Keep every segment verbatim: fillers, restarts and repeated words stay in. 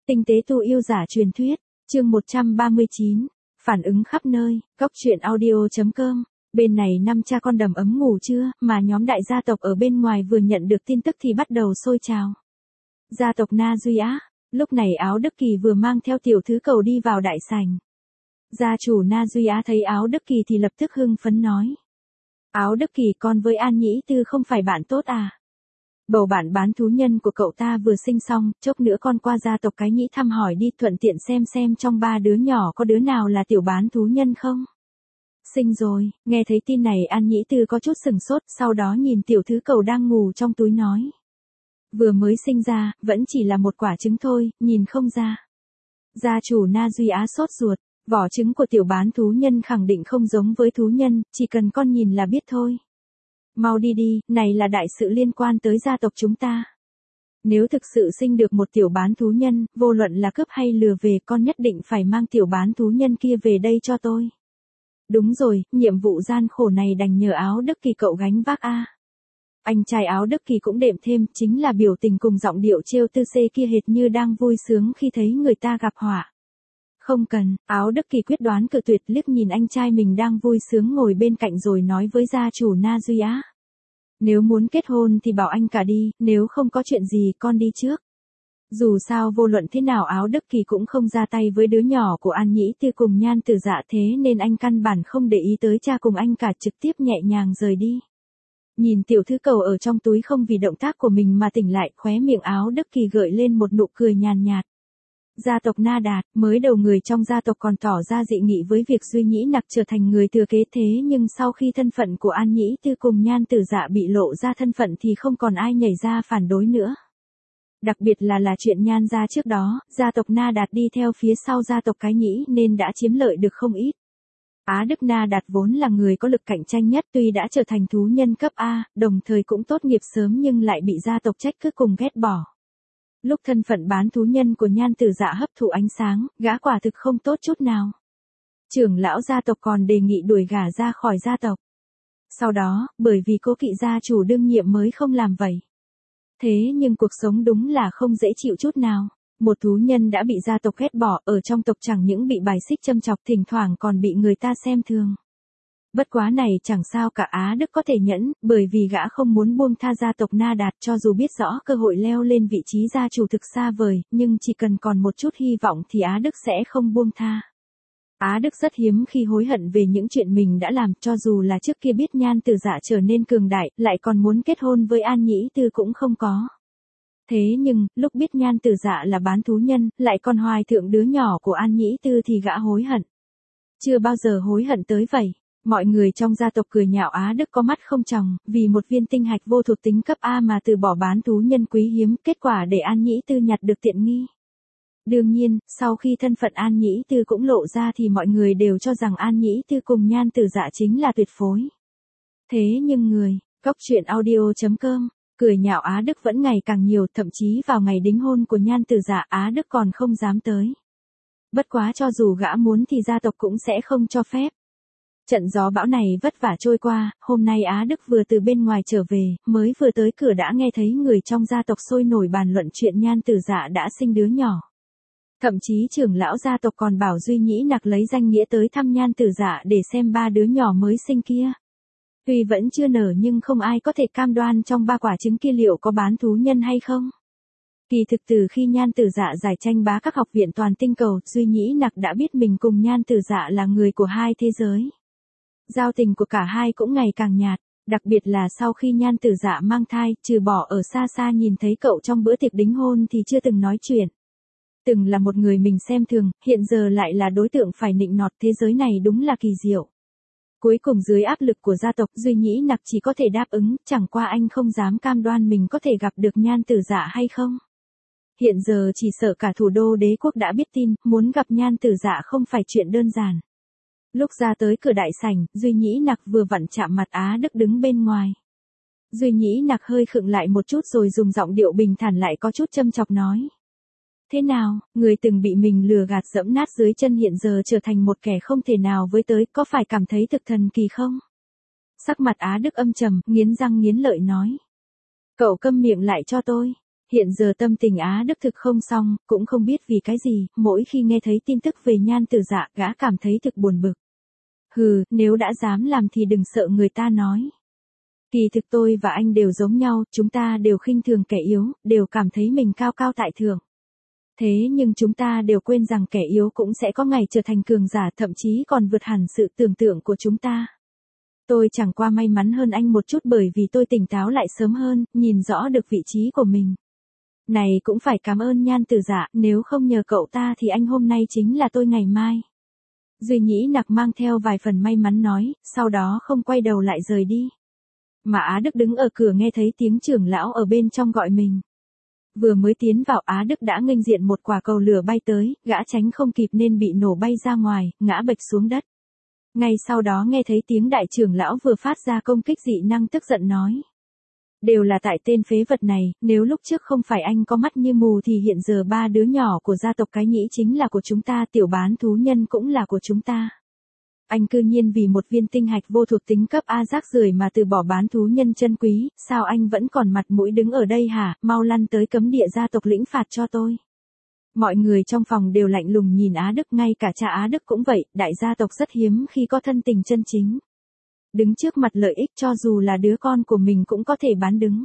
Tinh tế tu yêu giả truyền thuyết, chương một trăm ba mươi chín, phản ứng khắp nơi, góc truyện audio.com. Bên này năm cha con đầm ấm ngủ trưa, mà nhóm đại gia tộc ở bên ngoài vừa nhận được tin tức thì bắt đầu sôi trào. Gia tộc Na Duy Á, lúc này Áo Đức Kỳ vừa mang theo tiểu thứ cầu đi vào đại sảnh. Gia chủ Na Duy Á thấy Áo Đức Kỳ thì lập tức hưng phấn nói. Áo Đức Kỳ, con với An Nhĩ Tư không phải bạn tốt à? Bầu bạn bán thú nhân của cậu ta vừa sinh xong, chốc nữa con qua gia tộc Cái Nhĩ thăm hỏi đi, thuận tiện xem xem trong ba đứa nhỏ có đứa nào là tiểu bán thú nhân không? Sinh rồi. Nghe thấy tin này An Nhĩ Tư có chút sừng sốt, sau đó nhìn tiểu thứ cầu đang ngủ trong túi nói. Vừa mới sinh ra, vẫn chỉ là một quả trứng thôi, nhìn không ra. Gia chủ Na Duy Á sốt ruột, vỏ trứng của tiểu bán thú nhân khẳng định không giống với thú nhân, chỉ cần con nhìn là biết thôi. Mau đi đi, này là đại sự liên quan tới gia tộc chúng ta. Nếu thực sự sinh được một tiểu bán thú nhân, vô luận là cướp hay lừa về, con nhất định phải mang tiểu bán thú nhân kia về đây cho tôi. Đúng rồi, nhiệm vụ gian khổ này đành nhờ Áo Đức Kỳ cậu gánh vác a. Anh trai Áo Đức Kỳ cũng đệm thêm, chính là biểu tình cùng giọng điệu trêu tư xê kia hệt như đang vui sướng khi thấy người ta gặp họa. Không cần, Áo Đức Kỳ quyết đoán cự tuyệt, liếc nhìn anh trai mình đang vui sướng ngồi bên cạnh rồi nói với gia chủ Na Duy Á. Nếu muốn kết hôn thì bảo anh cả đi, nếu không có chuyện gì con đi trước. Dù sao vô luận thế nào Áo Đức Kỳ cũng không ra tay với đứa nhỏ của An Nhĩ Tư cùng Nhan Tử Dạ, thế nên anh căn bản không để ý tới cha cùng anh cả, trực tiếp nhẹ nhàng rời đi. Nhìn tiểu thứ cầu ở trong túi không vì động tác của mình mà tỉnh lại, khóe miệng Áo Đức Kỳ gợi lên một nụ cười nhàn nhạt. Gia tộc Na Đạt, mới đầu người trong gia tộc còn tỏ ra dị nghị với việc Duy Nhĩ Nặc trở thành người thừa kế, thế nhưng sau khi thân phận của An Nhĩ Tư cùng Nhan Tử Dạ bị lộ ra thân phận thì không còn ai nhảy ra phản đối nữa. Đặc biệt là là chuyện Nhan gia trước đó, gia tộc Na Đạt đi theo phía sau gia tộc Cái Nhĩ nên đã chiếm lợi được không ít. Á Đức Na Đạt vốn là người có lực cạnh tranh nhất, tuy đã trở thành thú nhân cấp A, đồng thời cũng tốt nghiệp sớm nhưng lại bị gia tộc trách cứ cùng ghét bỏ. Lúc thân phận bán thú nhân của Nhan Tử Dạ hấp thụ ánh sáng, gã quả thực không tốt chút nào. Trưởng lão gia tộc còn đề nghị đuổi gã ra khỏi gia tộc. Sau đó, bởi vì cố kỵ gia chủ đương nhiệm mới không làm vậy. Thế nhưng cuộc sống đúng là không dễ chịu chút nào. Một thú nhân đã bị gia tộc ghét bỏ, ở trong tộc chẳng những bị bài xích châm chọc, thỉnh thoảng còn bị người ta xem thường. Bất quá này chẳng sao cả, Á Đức có thể nhẫn, bởi vì gã không muốn buông tha gia tộc Na Đạt, cho dù biết rõ cơ hội leo lên vị trí gia chủ thực xa vời, nhưng chỉ cần còn một chút hy vọng thì Á Đức sẽ không buông tha. Á Đức rất hiếm khi hối hận về những chuyện mình đã làm, cho dù là trước kia biết Nhan Tử Dạ trở nên cường đại, lại còn muốn kết hôn với An Nhĩ Tư cũng không có. Thế nhưng, lúc biết Nhan Tử Dạ là bán thú nhân, lại còn hoài thượng đứa nhỏ của An Nhĩ Tư thì gã hối hận. Chưa bao giờ hối hận tới vậy. Mọi người trong gia tộc cười nhạo Á Đức có mắt không tròng, vì một viên tinh hạch vô thuộc tính cấp A mà từ bỏ bán thú nhân quý hiếm, kết quả để An Nhĩ Tư nhặt được tiện nghi. Đương nhiên, sau khi thân phận An Nhĩ Tư cũng lộ ra thì mọi người đều cho rằng An Nhĩ Tư cùng Nhan Tử Dạ chính là tuyệt phối. Thế nhưng người, góc truyện audio.com, cười nhạo Á Đức vẫn ngày càng nhiều, thậm chí vào ngày đính hôn của Nhan Tử Dạ Á Đức còn không dám tới. Bất quá cho dù gã muốn thì gia tộc cũng sẽ không cho phép. Trận gió bão này vất vả trôi qua, hôm nay Á Đức vừa từ bên ngoài trở về, mới vừa tới cửa đã nghe thấy người trong gia tộc sôi nổi bàn luận chuyện Nhan Tử Dạ đã sinh đứa nhỏ. Thậm chí trưởng lão gia tộc còn bảo Duy Nhĩ Nặc lấy danh nghĩa tới thăm Nhan Tử Dạ để xem ba đứa nhỏ mới sinh kia. Tuy vẫn chưa nở nhưng không ai có thể cam đoan trong ba quả trứng kia liệu có bán thú nhân hay không. Kỳ thực từ khi Nhan Tử Dạ giải tranh bá các học viện toàn tinh cầu, Duy Nhĩ Nặc đã biết mình cùng Nhan Tử Dạ là người của hai thế giới. Giao tình của cả hai cũng ngày càng nhạt, đặc biệt là sau khi Nhan Tử Dạ mang thai, trừ bỏ ở xa xa nhìn thấy cậu trong bữa tiệc đính hôn thì chưa từng nói chuyện. Từng là một người mình xem thường, hiện giờ lại là đối tượng phải nịnh nọt, thế giới này đúng là kỳ diệu. Cuối cùng dưới áp lực của gia tộc, Duy Nhĩ Nặc chỉ có thể đáp ứng, chẳng qua anh không dám cam đoan mình có thể gặp được Nhan Tử Dạ hay không. Hiện giờ chỉ sợ cả thủ đô đế quốc đã biết tin, muốn gặp Nhan Tử Dạ không phải chuyện đơn giản. Lúc ra tới cửa đại sảnh, Duy Nhĩ Nặc vừa vặn chạm mặt Á Đức đứng bên ngoài. Duy Nhĩ Nặc hơi khựng lại một chút rồi dùng giọng điệu bình thản lại có chút châm chọc nói. Thế nào, người từng bị mình lừa gạt dẫm nát dưới chân hiện giờ trở thành một kẻ không thể nào với tới, có phải cảm thấy thực thần kỳ không? Sắc mặt Á Đức âm trầm, nghiến răng nghiến lợi nói. Cậu câm miệng lại cho tôi. Hiện giờ tâm tình Á Đức thực không xong, cũng không biết vì cái gì, mỗi khi nghe thấy tin tức về Nhan Tử Dạ, gã cảm thấy thực buồn bực. Hừ, nếu đã dám làm thì đừng sợ người ta nói. Kỳ thực tôi và anh đều giống nhau, chúng ta đều khinh thường kẻ yếu, đều cảm thấy mình cao cao tại thượng. Thế nhưng chúng ta đều quên rằng kẻ yếu cũng sẽ có ngày trở thành cường giả, thậm chí còn vượt hẳn sự tưởng tượng của chúng ta. Tôi chẳng qua may mắn hơn anh một chút bởi vì tôi tỉnh táo lại sớm hơn, nhìn rõ được vị trí của mình. Này cũng phải cảm ơn Nhan Tử Dạ, nếu không nhờ cậu ta thì anh hôm nay chính là tôi ngày mai. Duy Nhĩ Nặc mang theo vài phần may mắn nói, sau đó không quay đầu lại rời đi. Mà Á Đức đứng ở cửa nghe thấy tiếng trưởng lão ở bên trong gọi mình. Vừa mới tiến vào Á Đức đã nghênh diện một quả cầu lửa bay tới, gã tránh không kịp nên bị nổ bay ra ngoài, ngã bệch xuống đất. Ngay sau đó nghe thấy tiếng đại trưởng lão vừa phát ra công kích dị năng tức giận nói. Đều là tại tên phế vật này, nếu lúc trước không phải anh có mắt như mù thì hiện giờ ba đứa nhỏ của gia tộc Cái Nhĩ chính là của chúng ta, tiểu bán thú nhân cũng là của chúng ta. Anh cư nhiên vì một viên tinh hạch vô thuộc tính cấp A rác rưởi mà từ bỏ bán thú nhân chân quý, sao anh vẫn còn mặt mũi đứng ở đây hả, mau lăn tới cấm địa gia tộc lĩnh phạt cho tôi. Mọi người trong phòng đều lạnh lùng nhìn Á Đức, ngay cả cha Á Đức cũng vậy, đại gia tộc rất hiếm khi có thân tình chân chính. Đứng trước mặt lợi ích cho dù là đứa con của mình cũng có thể bán đứng.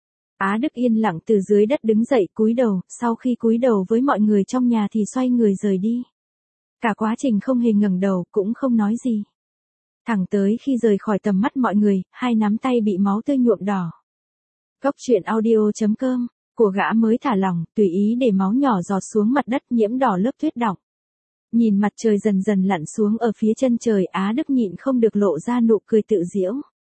Á Đức yên lặng từ dưới đất đứng dậy cúi đầu, sau khi cúi đầu với mọi người trong nhà thì xoay người rời đi. Cả quá trình không hề ngẩng đầu, cũng không nói gì. Thẳng tới khi rời khỏi tầm mắt mọi người, hai nắm tay bị máu tươi nhuộm đỏ. Cốc truyện audio chấm com, của gã mới thả lỏng, tùy ý để máu nhỏ giọt xuống mặt đất nhiễm đỏ lớp tuyết đọng. Nhìn mặt trời dần dần lặn xuống ở phía chân trời, Á Đức nhịn không được lộ ra nụ cười tự giễu.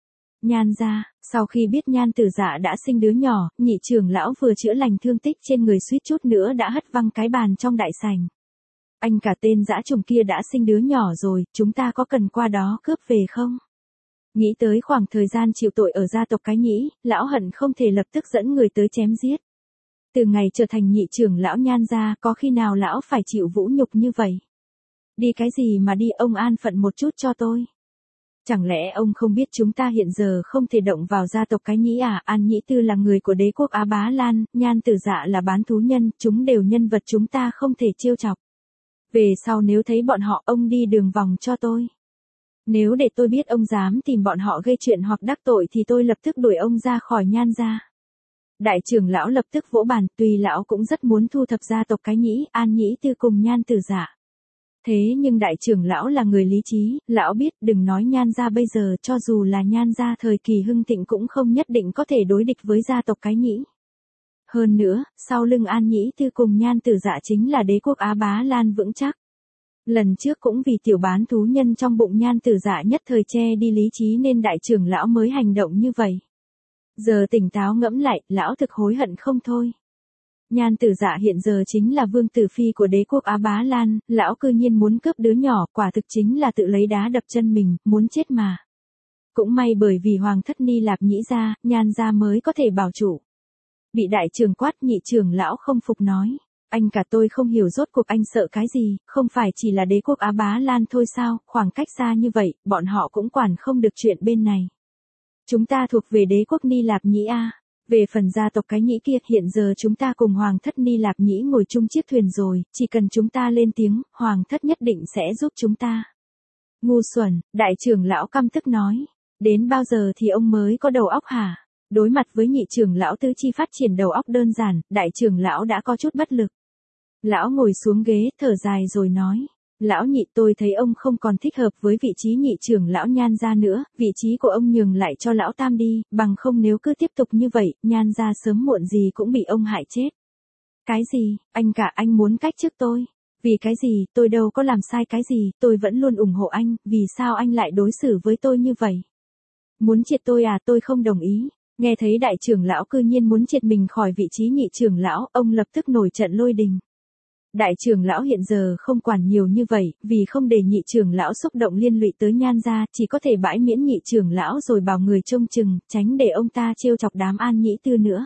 Nhan gia, sau khi biết Nhan Tử Dạ đã sinh đứa nhỏ, nhị trưởng lão vừa chữa lành thương tích trên người suýt chút nữa đã hất văng cái bàn trong đại sảnh. Anh cả tên dã trùng kia đã sinh đứa nhỏ rồi, chúng ta có cần qua đó cướp về không? Nghĩ tới khoảng thời gian chịu tội ở gia tộc Cái Nhĩ, lão hận không thể lập tức dẫn người tới chém giết. Từ ngày trở thành nhị trưởng lão Nhan gia, có khi nào lão phải chịu vũ nhục như vậy? Đi cái gì mà đi, ông an phận một chút cho tôi. Chẳng lẽ ông không biết chúng ta hiện giờ không thể động vào gia tộc Cái Nhĩ à? An Nhĩ Tư là người của đế quốc Á Bá Lan, Nhan Tử Dạ là bán thú nhân, chúng đều nhân vật chúng ta không thể trêu chọc. Về sau nếu thấy bọn họ, ông đi đường vòng cho tôi. Nếu để tôi biết ông dám tìm bọn họ gây chuyện hoặc đắc tội thì tôi lập tức đuổi ông ra khỏi Nhan gia. Đại trưởng lão lập tức vỗ bàn, tuy lão cũng rất muốn thu thập gia tộc Cái Nhĩ, An Nhĩ Tư cùng Nhan Tử Dạ. Thế nhưng đại trưởng lão là người lý trí, lão biết đừng nói Nhan gia bây giờ, cho dù là Nhan gia thời kỳ hưng thịnh cũng không nhất định có thể đối địch với gia tộc Cái Nhĩ. Hơn nữa, sau lưng An Nhĩ Tư cùng Nhan Tử Dạ chính là đế quốc Á Bá Lan vững chắc. Lần trước cũng vì tiểu bán thú nhân trong bụng Nhan Tử Dạ nhất thời che đi lý trí nên đại trưởng lão mới hành động như vậy. Giờ tỉnh táo ngẫm lại, lão thực hối hận không thôi. Nhan Tử Dạ hiện giờ chính là vương tử phi của đế quốc Á Bá Lan, lão cư nhiên muốn cướp đứa nhỏ, quả thực chính là tự lấy đá đập chân mình, muốn chết mà. Cũng may bởi vì hoàng thất Ni Lạp Nhĩ gia, Nhan gia mới có thể bảo trụ. Bị đại trưởng quát, nhị trưởng lão không phục nói. Anh cả tôi không hiểu rốt cuộc anh sợ cái gì, không phải chỉ là đế quốc Á Bá Lan thôi sao, khoảng cách xa như vậy, bọn họ cũng quản không được chuyện bên này. Chúng ta thuộc về đế quốc Ni Lạp Nhĩ A. Về phần gia tộc Cái Nhĩ kia, hiện giờ chúng ta cùng hoàng thất Ni Lạp Nhĩ ngồi chung chiếc thuyền rồi, chỉ cần chúng ta lên tiếng, hoàng thất nhất định sẽ giúp chúng ta. Ngu xuẩn, đại trưởng lão căm tức nói. Đến bao giờ thì ông mới có đầu óc hả? Đối mặt với nhị trưởng lão tứ chi phát triển đầu óc đơn giản, đại trưởng lão đã có chút bất lực. Lão ngồi xuống ghế, thở dài rồi nói. Lão nhị, tôi thấy ông không còn thích hợp với vị trí nhị trưởng lão Nhan gia nữa, vị trí của ông nhường lại cho lão tam đi, bằng không nếu cứ tiếp tục như vậy, Nhan gia sớm muộn gì cũng bị ông hại chết. Cái gì, anh cả anh muốn cách chức tôi? Vì cái gì, tôi đâu có làm sai cái gì, tôi vẫn luôn ủng hộ anh, vì sao anh lại đối xử với tôi như vậy? Muốn triệt tôi à, tôi không đồng ý. Nghe thấy đại trưởng lão cư nhiên muốn triệt mình khỏi vị trí nhị trưởng lão, ông lập tức nổi trận lôi đình. Đại trưởng lão hiện giờ không quản nhiều như vậy, vì không để nhị trưởng lão xúc động liên lụy tới Nhan gia, chỉ có thể bãi miễn nhị trưởng lão rồi bảo người trông chừng, tránh để ông ta trêu chọc đám An Nhĩ Tư nữa.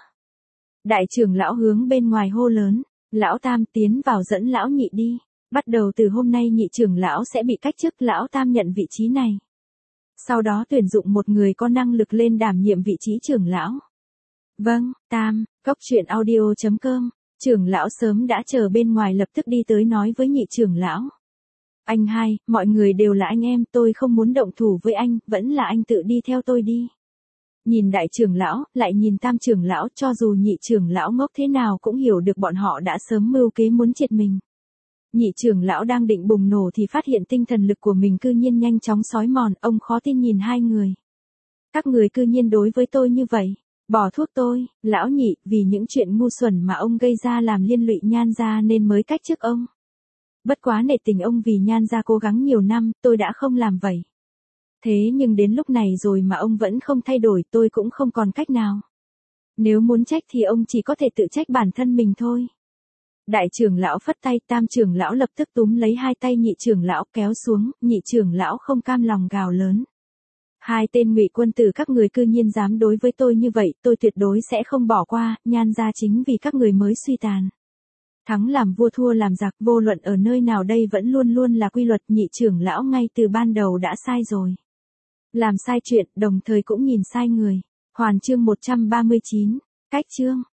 Đại trưởng lão hướng bên ngoài hô lớn, lão tam tiến vào dẫn lão nhị đi, bắt đầu từ hôm nay nhị trưởng lão sẽ bị cách chức, lão tam nhận vị trí này. Sau đó tuyển dụng một người có năng lực lên đảm nhiệm vị trí trưởng lão. Vâng, tam, cốc truyện audio.com, trưởng lão sớm đã chờ bên ngoài lập tức đi tới nói với nhị trưởng lão. Anh hai, mọi người đều là anh em, tôi không muốn động thủ với anh, vẫn là anh tự đi theo tôi đi. Nhìn đại trưởng lão, lại nhìn tam trưởng lão, cho dù nhị trưởng lão ngốc thế nào cũng hiểu được bọn họ đã sớm mưu kế muốn triệt mình. Nhị trưởng lão đang định bùng nổ thì phát hiện tinh thần lực của mình cư nhiên nhanh chóng xói mòn, ông khó tin nhìn hai người. Các người cư nhiên đối với tôi như vậy, bỏ thuốc tôi, lão nhị, vì những chuyện ngu xuẩn mà ông gây ra làm liên lụy Nhan gia nên mới cách chức ông. Bất quá nể tình ông vì Nhan gia cố gắng nhiều năm, tôi đã không làm vậy. Thế nhưng đến lúc này rồi mà ông vẫn không thay đổi, tôi cũng không còn cách nào. Nếu muốn trách thì ông chỉ có thể tự trách bản thân mình thôi. Đại trưởng lão phất tay, tam trưởng lão lập tức túm lấy hai tay nhị trưởng lão kéo xuống, nhị trưởng lão không cam lòng gào lớn. Hai tên ngụy quân tử các người cư nhiên dám đối với tôi như vậy, tôi tuyệt đối sẽ không bỏ qua, Nhan gia chính vì các người mới suy tàn. Thắng làm vua thua làm giặc, vô luận ở nơi nào đây vẫn luôn luôn là quy luật, nhị trưởng lão ngay từ ban đầu đã sai rồi. Làm sai chuyện, đồng thời cũng nhìn sai người. Hoàn chương một trăm ba mươi chín, cách chương.